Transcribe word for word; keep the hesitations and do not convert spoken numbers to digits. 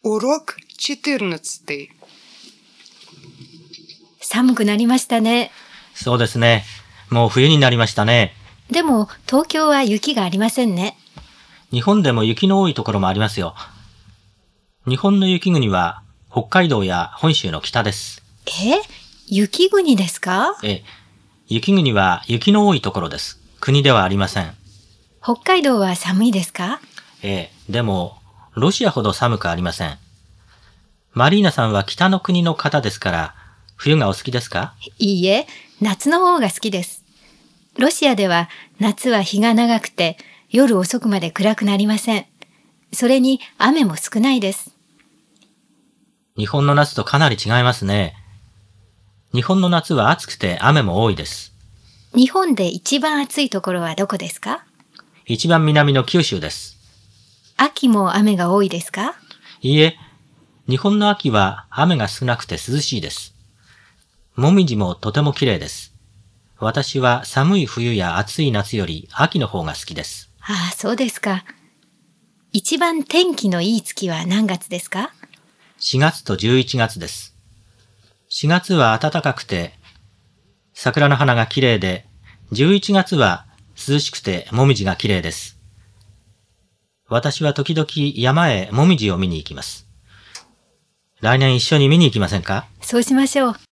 Урок четырнадцатый. 寒くなりましたね。 そうですね。もう冬になりましたね。 でも東京は雪がありませんね。 日本でも雪の多いところもありますよ。日本の雪国は北海道や本州の北です。 え、雪国ですか？ ええ、雪国は雪の多いところです。国ではありません。 北海道は寒いですか？ ええ、でもロシアほど寒くありません。マリーナさんは北の国の方ですから、冬がお好きですか？ いいえ、夏の方が好きです。ロシアでは夏は日が長くて夜遅くまで暗くなりません。それに雨も少ないです。 日本の夏とかなり違いますね。日本の夏は暑くて雨も多いです。 日本で一番暑いところはどこですか？ 一番南の九州です。 秋も雨が多いですか？ いいえ、日本の秋は雨が少なくて涼しいです。もみじもとても綺麗です。私は寒い冬や暑い夏より秋の方が好きです。 ああ、そうですか。一番天気のいい月は何月ですか？ しがつとじゅういちがつです。しがつは暖かくて桜の花が綺麗で、じゅういちがつは涼しくてもみじが綺麗です。私は時々山へもみじを見に行きます。来年一緒に見に行きませんか？ そうしましょう。